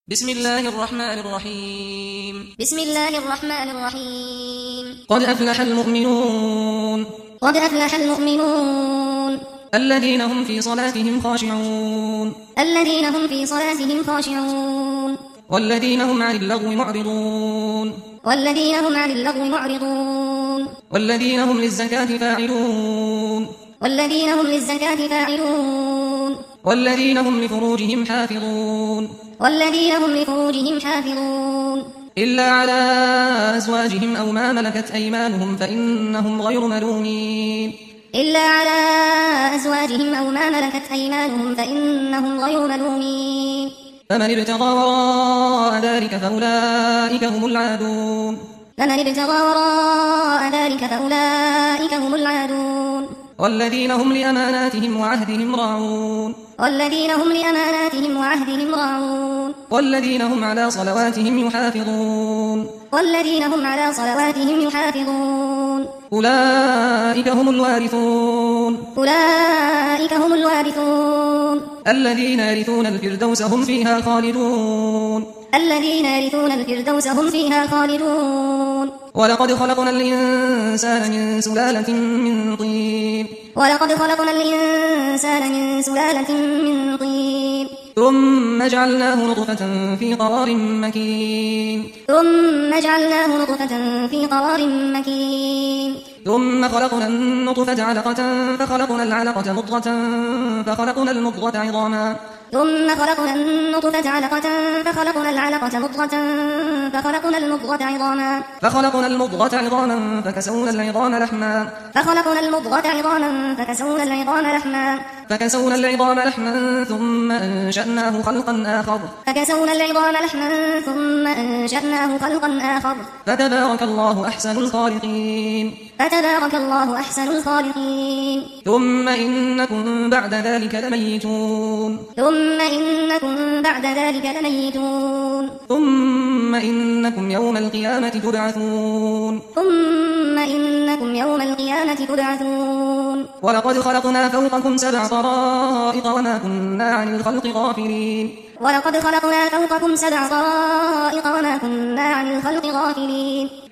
بسم الله الرحمن الرحيم بسم الله الرحمن الرحيم قد أفلح المؤمنون قد أفلح المؤمنون الذين هم في صلاتهم خاشعون الذين هم في صلاتهم خاشعون والذين هم عن اللغو معرضون والذين هم عن اللغو معرضون والذين هم للزكاة فاعلون والذين هم للزكاة فاعلون والذين هم لفروجهم حافظون والذين هم لفروجهم حافظون إلا على أزواجهم أو ما ملكت أيمانهم فإنهم غير ملومين إلا على أزواجهم أو ما ملكت أيمانهم فإنهم غير ملومين فمن ابتغى وراء ذلك فأولئك هم العادون فمن ابتغى وراء ذلك فأولئك هم العادون والذين هم لأماناتهم وعهدهم راعون والذين هم لأماناتهم وعهدهم راعون والذين هم على صلواتهم يحافظون والذين هم على صلواتهم يحافظون أولئك هم الوارثون أولئك هم الوارثون الذين يرثون الفردوس هم فيها خالدون الذين يرثون الفردوس هم فيها خالدون ولقد خلقنا الإنسان من سلالة من طين ولقد خلقنا الإنسان من سلالة من طين ثم جعلناه نطفة في قرار مكين ثم جعلناه نطفة في قرار مكين ثم خلقنا النطفة علقة فخلقنا العلقة مضغة فخلقنا المضغة عظاما ثم خلقنا النطفة علقة فخلقنا العلقة مضغة فخلقنا المضغة عظاما فكسونا العظام لحما فخلقنا المضغة عظاما فكسونا العظام لحما ثم أنشأناه خلقا آخر فتبارك الله أحسن الخالقين ثم إنكم بعد ذلك لميتون ثم إنكم يوم القيامة تبعثون ولقد خلقنا فوقكم 7 طرائق وما كنا عن الخلق غافلين